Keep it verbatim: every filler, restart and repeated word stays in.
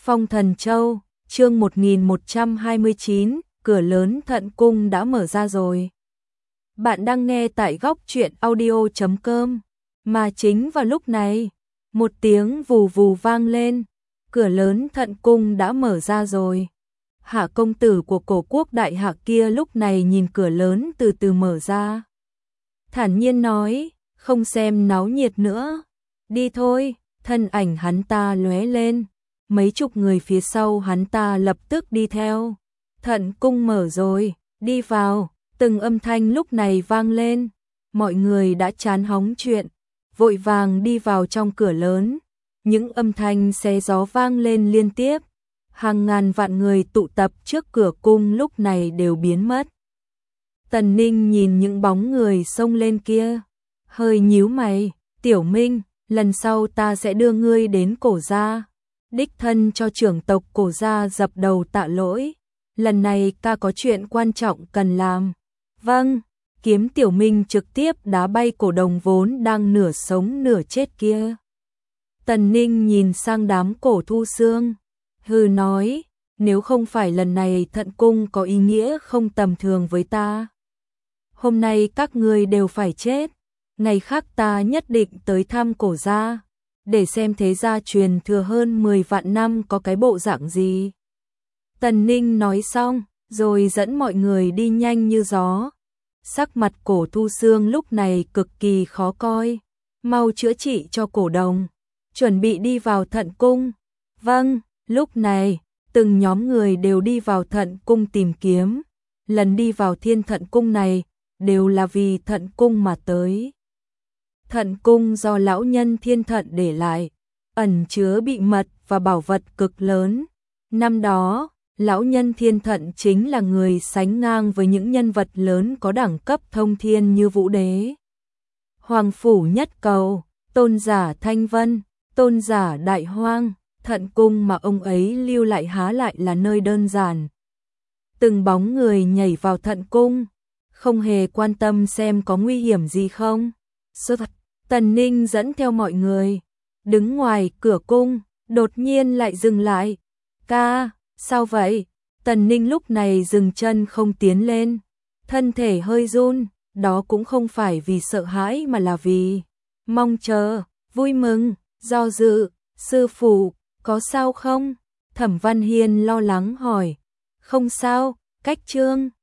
Phong Thần Châu, chương một nghìn một trăm hai mươi chín, cửa lớn Thận Cung đã mở ra rồi. Bạn đang nghe tại góc truyện audio chấm com. Mà chính vào lúc này, một tiếng vù vù vang lên, cửa lớn Thận Cung đã mở ra rồi. Hạ công tử của cổ quốc đại hạ kia lúc này nhìn cửa lớn từ từ mở ra. Thản nhiên nói, không xem náo nhiệt nữa, đi thôi. Thân ảnh hắn ta lóe lên, mấy chục người phía sau hắn ta lập tức đi theo. Thận Cung mở rồi, đi vào, từng âm thanh lúc này vang lên. Mọi người đã chán hóng chuyện, vội vàng đi vào trong cửa lớn. Những âm thanh xé gió vang lên liên tiếp. Hàng ngàn vạn người tụ tập trước cửa cung lúc này đều biến mất. Tần Ninh nhìn những bóng người xông lên kia, hơi nhíu mày, Tiểu Minh, lần sau ta sẽ đưa ngươi đến cổ gia, đích thân cho trưởng tộc cổ gia dập đầu tạ lỗi. Lần này ta có chuyện quan trọng cần làm. Vâng, kiếm Tiểu Minh trực tiếp đá bay cổ đồng vốn đang nửa sống nửa chết kia. Tần Ninh nhìn sang đám cổ thu xương, hừ nói, nếu không phải lần này Thận Cung có ý nghĩa không tầm thường với ta, hôm nay các ngươi đều phải chết. Ngày khác ta nhất định tới thăm cổ gia, để xem thế gia truyền thừa hơn mười vạn năm có cái bộ dạng gì. Tần Ninh nói xong, rồi dẫn mọi người đi nhanh như gió. Sắc mặt cổ thu xương lúc này cực kỳ khó coi, mau chữa trị cho cổ đồng, chuẩn bị đi vào Thận Cung. Vâng, lúc này, từng nhóm người đều đi vào Thận Cung tìm kiếm. Lần đi vào Thiên Thận Cung này, đều là vì Thận Cung mà tới. Thận Cung do lão nhân Thiên Thận để lại, ẩn chứa bí mật và bảo vật cực lớn. Năm đó, lão nhân Thiên Thận chính là người sánh ngang với những nhân vật lớn có đẳng cấp thông thiên như Vũ Đế, Hoàng Phủ Nhất Cầu, Tôn giả Thanh Vân, Tôn giả Đại Hoang. Thận Cung mà ông ấy lưu lại há lại là nơi đơn giản. Từng bóng người nhảy vào Thận Cung, không hề quan tâm xem có nguy hiểm gì không. Sơ thật, Tần Ninh dẫn theo mọi người, đứng ngoài cửa cung, đột nhiên lại dừng lại. Ca, sao vậy? Tần Ninh lúc này dừng chân không tiến lên, thân thể hơi run, đó cũng không phải vì sợ hãi mà là vì mong chờ, vui mừng, do dự. Sư phụ, có sao không? Thẩm Văn Hiên lo lắng hỏi. Không sao, cách trương.